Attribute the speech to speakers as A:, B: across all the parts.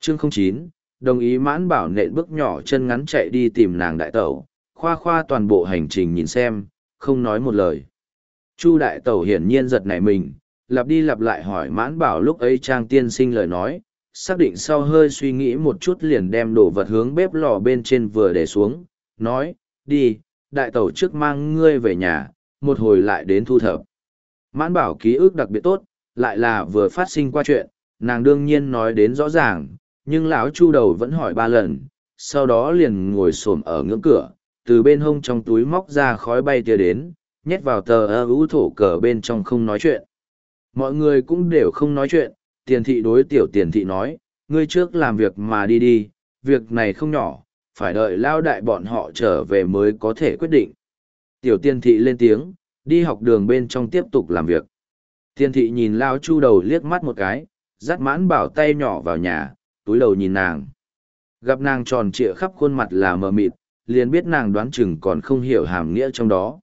A: Chương 09, đồng ý Mãn Bảo nện bước nhỏ chân ngắn chạy đi tìm nàng đại tẩu, khoa khoa toàn bộ hành trình nhìn xem, không nói một lời. Chu đại tẩu hiển nhiên giật nảy mình, lặp đi lặp lại hỏi Mãn Bảo lúc ấy Trang tiên sinh lời nói, xác định sau hơi suy nghĩ một chút liền đem đồ vật hướng bếp lò bên trên vừa để xuống, nói, đi, đại tẩu trước mang ngươi về nhà, một hồi lại đến thu thập. Mãn Bảo ký ức đặc biệt tốt, lại là vừa phát sinh qua chuyện, nàng đương nhiên nói đến rõ ràng, nhưng lão Chu đầu vẫn hỏi 3 lần, sau đó liền ngồi xổm ở ngưỡng cửa, từ bên hông trong túi móc ra khói bay tia đến, nhét vào tờ ưu thổ cờ bên trong không nói chuyện. Mọi người cũng đều không nói chuyện, tiền thị đối tiểu tiền thị nói, ngươi trước làm việc mà đi đi, việc này không nhỏ, phải đợi lao đại bọn họ trở về mới có thể quyết định. Tiểu tiền thị lên tiếng, đi học đường bên trong tiếp tục làm việc. Tiền thị nhìn lao Chu đầu liếc mắt một cái, dắt Mãn Bảo tay nhỏ vào nhà, túi đầu nhìn nàng. Gặp nàng tròn trịa khắp khuôn mặt là mờ mịt, liền biết nàng đoán chừng còn không hiểu hàm nghĩa trong đó.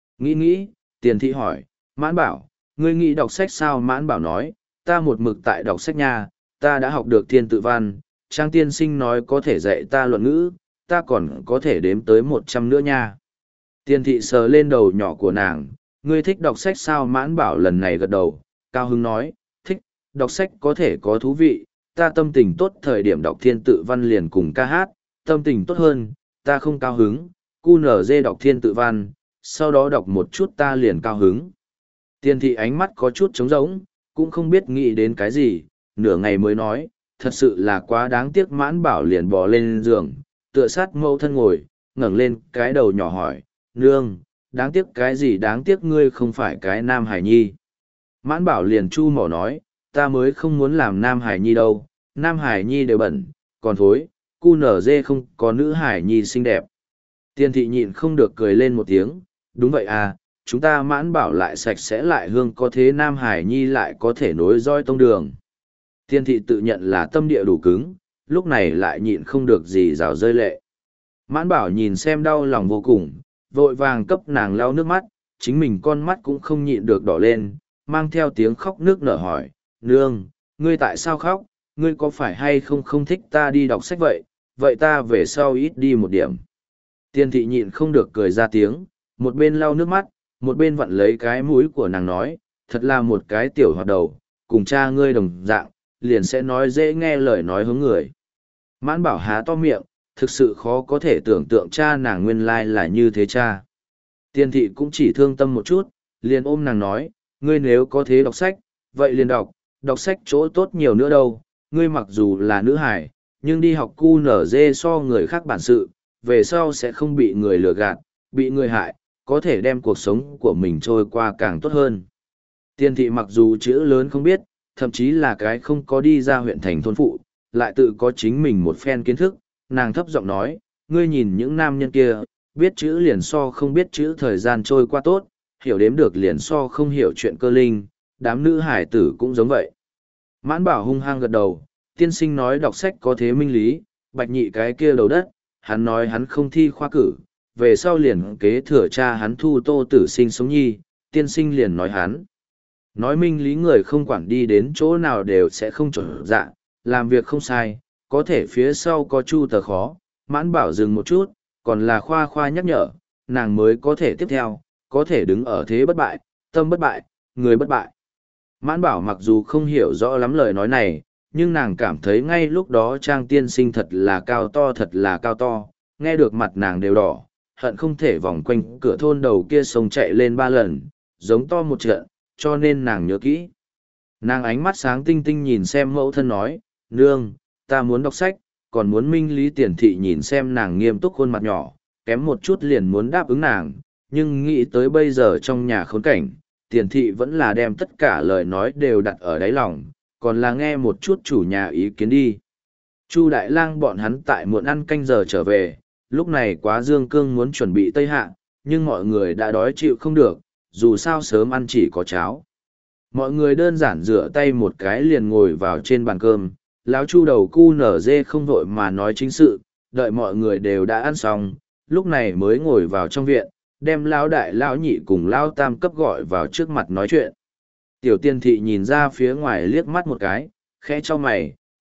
A: Nghĩ, tiền thị hỏi, Mãn Bảo, ngươi nghĩ đọc sách sao? Mãn Bảo nói, ta một mực tại đọc sách nha, ta đã học được thiên tự văn, Trang tiên sinh nói có thể dạy ta luận ngữ, ta còn có thể đếm tới 100 nữa nha. Tiền thị sờ lên đầu nhỏ của nàng, ngươi thích đọc sách sao? Mãn Bảo lần này gật đầu, cao hứng nói, thích, đọc sách có thể có thú vị, ta tâm tình tốt thời điểm đọc thiên tự văn liền cùng ca hát, tâm tình tốt hơn, ta không cao hứng, QNZ đọc thiên tự văn, sau đó đọc một chút ta liền cao hứng. Tiền thị ánh mắt có chút trống rỗng, cũng không biết nghĩ đến cái gì, nửa ngày mới nói, thật sự là quá đáng tiếc. Mãn Bảo liền bò lên giường, tựa sát mẫu thân ngồi, ngẩng lên cái đầu nhỏ hỏi, nương, đáng tiếc cái gì? Đáng tiếc ngươi không phải cái nam hải nhi. Mãn Bảo liền chu mỏ nói, ta mới không muốn làm nam hải nhi đâu, nam hải nhi đều bẩn, còn thối, QNZ không có nữ hải nhi xinh đẹp. Tiền thị nhịn không được cười lên một tiếng, đúng vậy à, chúng ta Mãn Bảo lại sạch sẽ lại hương, có thế nam hải nhi lại có thể nối roi tông đường. Tiền thị tự nhận là tâm địa đủ cứng, lúc này lại nhịn không được gì rào rơi lệ. Mãn Bảo nhìn xem đau lòng vô cùng, vội vàng cấp nàng lau nước mắt, chính mình con mắt cũng không nhịn được đỏ lên, mang theo tiếng khóc nước nở hỏi, nương, ngươi tại sao khóc, ngươi có phải hay không không thích ta đi đọc sách vậy, vậy ta về sau ít đi một điểm. Tiền thị nhịn không được cười ra tiếng, một bên lau nước mắt, một bên vặn lấy cái mũi của nàng nói, thật là một cái tiểu hoạt đầu, cùng cha ngươi đồng dạng, liền sẽ nói dễ nghe lời nói hướng người. Mãn Bảo há to miệng, thực sự khó có thể tưởng tượng cha nàng nguyên lai là như thế cha. Tiền thị cũng chỉ thương tâm một chút, liền ôm nàng nói, ngươi nếu có thế đọc sách, vậy liền đọc sách chỗ tốt nhiều nữa đâu, ngươi mặc dù là nữ hải, nhưng đi học QNZ so người khác bản sự, về sau sẽ không bị người lừa gạt, bị người hại, có thể đem cuộc sống của mình trôi qua càng tốt hơn. Tiền thị mặc dù chữ lớn không biết, thậm chí là cái không có đi ra huyện thành thôn phụ, lại tự có chính mình một phen kiến thức, nàng thấp giọng nói, ngươi nhìn những nam nhân kia, biết chữ liền so không biết chữ thời gian trôi qua tốt, hiểu đếm được liền so không hiểu chuyện cơ linh, đám nữ hải tử cũng giống vậy. Mãn Bảo hung hăng gật đầu, tiên sinh nói đọc sách có thế minh lý, bạch nhị cái kia đầu đất, hắn nói hắn không thi khoa cử, về sau liền kế thừa cha hắn thu Tô Tử Sinh sống nhi, tiên sinh liền nói hắn. Nói minh lý người không quản đi đến chỗ nào đều sẽ không trở dạ, làm việc không sai, có thể phía sau có Chu tờ khó. Mãn Bảo dừng một chút, còn là khoa khoa nhắc nhở, nàng mới có thể tiếp theo, có thể đứng ở thế bất bại, tâm bất bại, người bất bại. Mãn Bảo mặc dù không hiểu rõ lắm lời nói này, nhưng nàng cảm thấy ngay lúc đó Trang tiên sinh thật là cao to, nghe được mặt nàng đều đỏ, hận không thể vòng quanh cửa thôn đầu kia sông chạy lên 3 lần, giống to một trận, cho nên nàng nhớ kỹ. Nàng ánh mắt sáng tinh tinh nhìn xem mẫu thân nói, nương, ta muốn đọc sách, còn muốn minh lý. Tiền thị nhìn xem nàng nghiêm túc khuôn mặt nhỏ, kém một chút liền muốn đáp ứng nàng, nhưng nghĩ tới bây giờ trong nhà khốn cảnh, tiền thị vẫn là đem tất cả lời nói đều đặt ở đáy lòng, còn là nghe một chút chủ nhà ý kiến đi. Chu Đại Lang bọn hắn tại muộn ăn canh giờ trở về, lúc này Quá Dương Cương muốn chuẩn bị tây hạ, nhưng mọi người đã đói chịu không được, dù sao sớm ăn chỉ có cháo. Mọi người đơn giản rửa tay một cái liền ngồi vào trên bàn cơm, lão Chu đầu QNZ không vội mà nói chính sự, đợi mọi người đều đã ăn xong, lúc này mới ngồi vào trong viện, đem lão đại lão nhị cùng lão tam cấp gọi vào trước mặt nói chuyện. Tiểu tiên thị nhìn ra phía ngoài liếc mắt một cái, khẽ cho mày,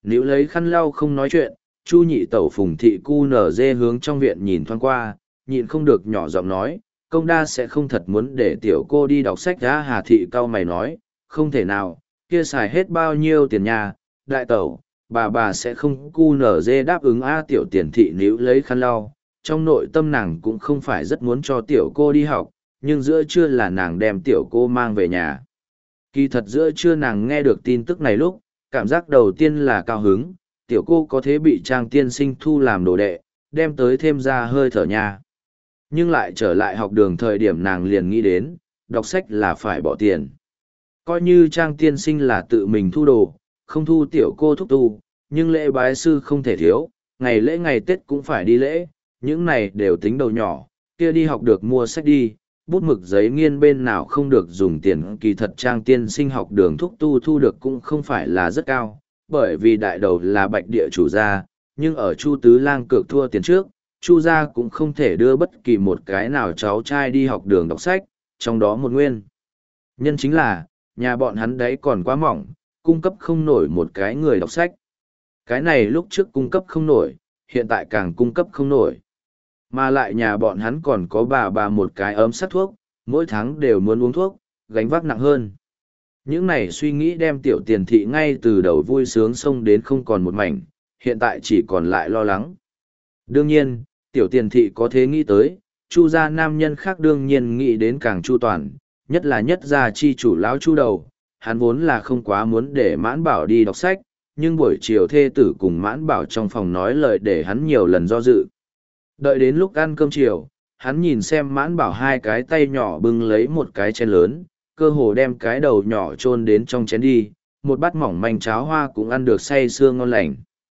A: Níu lấy khăn lau không nói chuyện, Chu nhị tẩu Phùng thị cu nở dê hướng trong viện nhìn thoáng qua, nhịn không được nhỏ giọng nói, công đa sẽ không thật muốn để tiểu cô đi đọc sách ra. Hà thị cau mày nói, không thể nào, kia xài hết bao nhiêu tiền nhà, đại tẩu, bà sẽ không cu nở dê đáp ứng. Tiểu tiền thị níu lấy khăn lau, trong nội tâm nàng cũng không phải rất muốn cho tiểu cô đi học, nhưng giữa trưa là nàng đem tiểu cô mang về nhà. Kỳ thật giữa trưa nàng nghe được tin tức này lúc, cảm giác đầu tiên là cao hứng, tiểu cô có thế bị Trang tiên sinh thu làm đồ đệ, đem tới thêm ra hơi thở nhà. Nhưng lại trở lại học đường thời điểm nàng liền nghĩ đến, đọc sách là phải bỏ tiền. Coi như Trang tiên sinh là tự mình thu đồ, không thu tiểu cô thúc tu, nhưng lễ bái sư không thể thiếu, ngày lễ ngày Tết cũng phải đi lễ, những này đều tính đầu nhỏ, kia đi học được mua sách đi, bút mực giấy nghiên bên nào không được dùng tiền. Kỳ thật Trang tiên sinh học đường thúc tu thu được cũng không phải là rất cao, bởi vì đại đầu là Bạch địa chủ gia, nhưng ở Chu tứ lang cược thua tiền trước, Chu gia cũng không thể đưa bất kỳ một cái nào cháu trai đi học đường đọc sách, trong đó một nguyên nhân chính là nhà bọn hắn đấy còn quá mỏng, cung cấp không nổi một cái người đọc sách. Cái này lúc trước cung cấp không nổi, hiện tại càng cung cấp không nổi. Mà lại nhà bọn hắn còn có bà một cái ấm sắt thuốc, mỗi tháng đều muốn uống thuốc, gánh vác nặng hơn. Những này suy nghĩ đem tiểu tiền thị ngay từ đầu vui sướng xông đến không còn một mảnh, hiện tại chỉ còn lại lo lắng. Đương nhiên, tiểu tiền thị có thế nghĩ tới, Chu gia nam nhân khác đương nhiên nghĩ đến càng chu toàn, nhất là nhất gia chi chủ lão Chu đầu, hắn vốn là không quá muốn để Mãn Bảo đi đọc sách, nhưng buổi chiều thê tử cùng Mãn Bảo trong phòng nói lời để hắn nhiều lần do dự. Đợi đến lúc ăn cơm chiều, hắn nhìn xem Mãn Bảo hai cái tay nhỏ bưng lấy một cái chén lớn, cơ hồ đem cái đầu nhỏ chôn đến trong chén đi, một bát mỏng manh cháo hoa cũng ăn được say sưa ngon lành.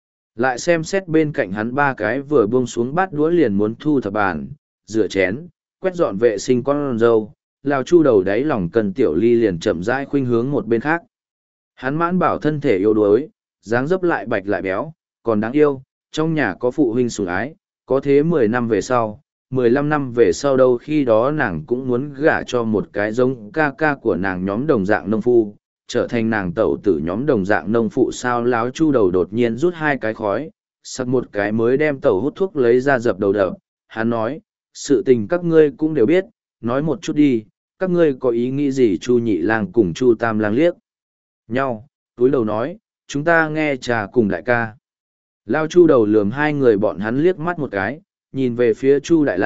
A: Lại xem xét bên cạnh hắn ba cái vừa buông xuống bát đũa liền muốn thu thập bàn, rửa chén, quét dọn vệ sinh con dâu, lao Chu đầu đáy lòng cần tiểu ly liền chậm rãi khuynh hướng một bên khác. Hắn Mãn Bảo thân thể yếu đuối, dáng dấp lại bạch lại béo, còn đáng yêu, trong nhà có phụ huynh sủng ái, có thế 10 năm về sau, 15 năm về sau đâu khi đó nàng cũng muốn gả cho một cái giống ca ca của nàng nhóm đồng dạng nông phu, trở thành nàng tẩu tử nhóm đồng dạng nông phụ. Sao láo Chu đầu đột nhiên rút hai cái khói, sặc một cái mới đem tẩu hút thuốc lấy ra dập đầu đập. Hắn nói, sự tình các ngươi cũng đều biết, nói một chút đi, các ngươi có ý nghĩ gì? Chu nhị lang cùng Chu tam lang liếc nhau, túi đầu nói, chúng ta nghe trà cùng đại ca. Lao Chu đầu lườm hai người bọn hắn liếc mắt một cái, nhìn về phía Chu đại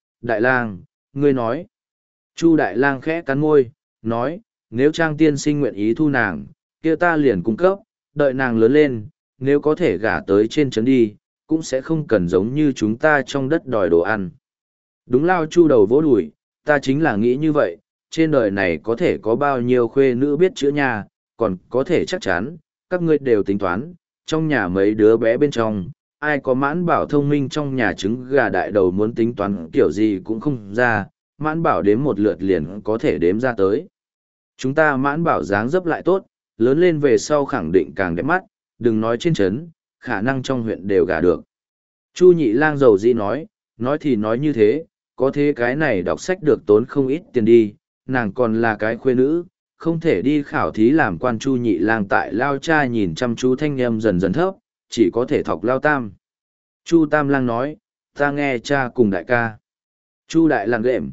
A: lang, ngươi nói. Chu đại lang khẽ cắn môi, nói, nếu Trang tiên sinh nguyện ý thu nàng, kia ta liền cung cấp, đợi nàng lớn lên, nếu có thể gả tới trên trấn đi, cũng sẽ không cần giống như chúng ta trong đất đòi đồ ăn. Đúng. Lao Chu đầu vỗ đùi, ta chính là nghĩ như vậy, trên đời này có thể có bao nhiêu khuê nữ biết chữ nhà, còn có thể chắc chắn, các ngươi đều tính toán, trong nhà mấy đứa bé bên trong, ai có Mãn Bảo thông minh trong nhà trứng gà đại đầu muốn tính toán kiểu gì cũng không ra, Mãn Bảo đếm một lượt liền có thể đếm ra tới. Chúng ta Mãn Bảo dáng dấp lại tốt, lớn lên về sau khẳng định càng đẹp mắt, đừng nói trên trấn, khả năng trong huyện đều gả được. Chu nhị lang dầu dĩ nói thì nói như thế, có thế cái này đọc sách được tốn không ít tiền đi, nàng còn là cái khuê nữ, không thể đi khảo thí làm quan. Chu nhị lang tại Lao cha nhìn chăm chú thanh âm dần dần thấp, chỉ có thể thọc Lao tam. Chu tam lang nói, ta nghe cha cùng đại ca. Chu đại lang gệm,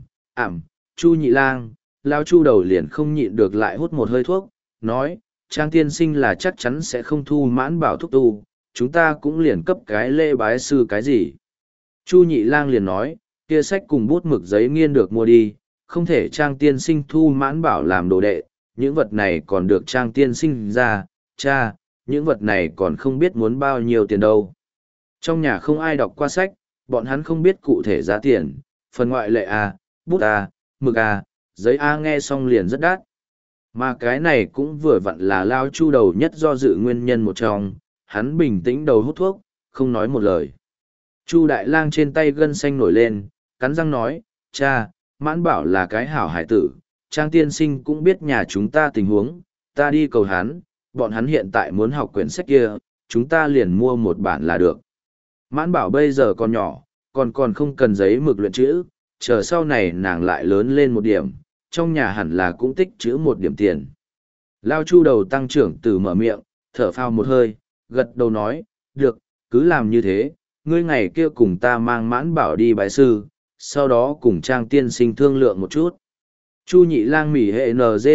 A: Chu nhị lang, Lao Chu đầu liền không nhịn được lại hút một hơi thuốc, nói, Trang tiên sinh là chắc chắn sẽ không thu Mãn Bảo thúc tu, chúng ta cũng liền cấp cái lễ bái sư cái gì. Chu nhị lang liền nói, kia sách cùng bút mực giấy nghiên được mua đi, không thể Trang tiên sinh thu Mãn Bảo làm đồ đệ, những vật này còn được Trang tiên sinh ra, cha, những vật này còn không biết muốn bao nhiêu tiền đâu. Trong nhà không ai đọc qua sách, bọn hắn không biết cụ thể giá tiền, phần ngoại lệ bút mực giấy nghe xong liền rất đắt. Mà cái này cũng vừa vặn là Lao Chu đầu nhất do dự nguyên nhân một trong, hắn bình tĩnh đầu hút thuốc, không nói một lời. Chu đại lang trên tay gân xanh nổi lên, cắn răng nói, cha, Mãn Bảo là cái hảo hải tử, Trang tiên sinh cũng biết nhà chúng ta tình huống, ta đi cầu hắn, bọn hắn hiện tại muốn học quyển sách kia, chúng ta liền mua một bản là được. Mãn Bảo bây giờ còn nhỏ, còn không cần giấy mực luyện chữ, chờ sau này nàng lại lớn lên một điểm, trong nhà hẳn là cũng tích chữ một điểm tiền. Lao Chu đầu tăng trưởng từ mở miệng, thở phào một hơi, gật đầu nói, được, cứ làm như thế, ngươi ngày kia cùng ta mang Mãn Bảo đi bái sư, sau đó cùng Trang tiên sinh thương lượng một chút. Chu Nhị Lang mỉ hệ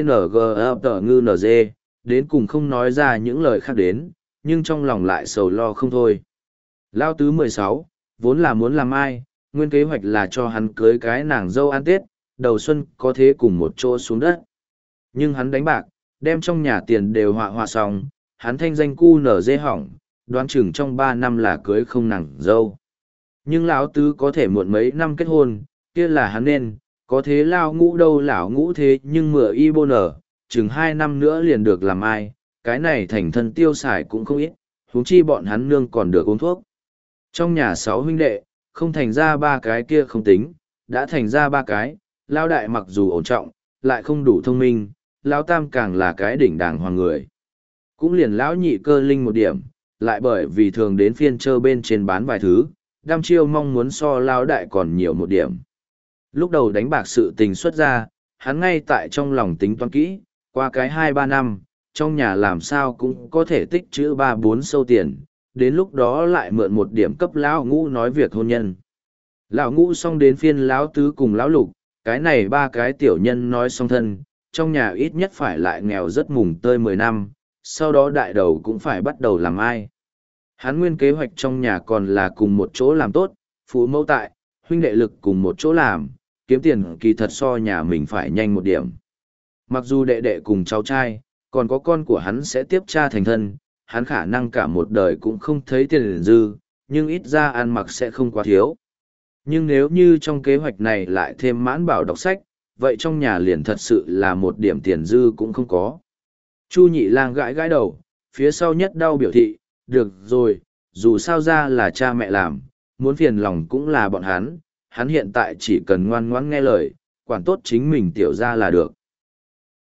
A: NGNG đến cùng không nói ra những lời khác đến, nhưng trong lòng lại sầu lo không thôi. Lao tứ 16, vốn là muốn làm ai, nguyên kế hoạch là cho hắn cưới cái nàng dâu ăn Tết, đầu xuân có thế cùng một chỗ xuống đất. Nhưng hắn đánh bạc, đem trong nhà tiền đều họa xong, hắn thanh danh cu nở dê hỏng, đoán chừng trong 3 năm là cưới không nàng dâu. Nhưng lão tứ có thể muộn mấy năm kết hôn, kia là hắn nên, có thế lao ngũ đâu lão ngũ thế nhưng mửa y bô nở, chừng 2 năm nữa liền được làm ai, cái này thành thân tiêu xài cũng không ít, huống chi bọn hắn nương còn được uống thuốc. Trong nhà 6 huynh đệ, không thành ra 3 cái kia không tính, đã thành ra 3 cái, lao đại mặc dù ổn trọng, lại không đủ thông minh, lao tam càng là cái đỉnh đàng hoàng người. Cũng liền lão nhị cơ linh một điểm, lại bởi vì thường đến phiên chơi bên trên bán vài thứ, đăm chiêu mong muốn so lao đại còn nhiều một điểm. Lúc đầu đánh bạc sự tình xuất ra, hắn ngay tại trong lòng tính toán kỹ, qua cái 2-3 năm, trong nhà làm sao cũng có thể tích trữ 3-4 sâu tiền, đến lúc đó lại mượn một điểm cấp lão ngũ nói việc hôn nhân. Lão ngũ xong đến phiên lão tứ cùng lão lục, cái này 3 cái tiểu nhân nói xong thân, trong nhà ít nhất phải lại nghèo rất mùng tơi 10 năm, sau đó đại đầu cũng phải bắt đầu làm ai. Hắn nguyên kế hoạch trong nhà còn là cùng một chỗ làm tốt, phụ mẫu tại, huynh đệ lực cùng một chỗ làm, kiếm tiền kỳ thật so nhà mình phải nhanh một điểm. Mặc dù đệ đệ cùng cháu trai, còn có con của hắn sẽ tiếp cha thành thân, hắn khả năng cả một đời cũng không thấy tiền dư, nhưng ít ra ăn mặc sẽ không quá thiếu. Nhưng nếu như trong kế hoạch này lại thêm Mãn Bảo đọc sách, vậy trong nhà liền thật sự là một điểm tiền dư cũng không có. Chu Nhị Lang gãi gãi đầu, phía sau nhất đau biểu thị, được rồi, dù sao ra là cha mẹ làm, muốn phiền lòng cũng là bọn hắn hiện tại chỉ cần ngoan ngoãn nghe lời, quản tốt chính mình tiểu ra là được.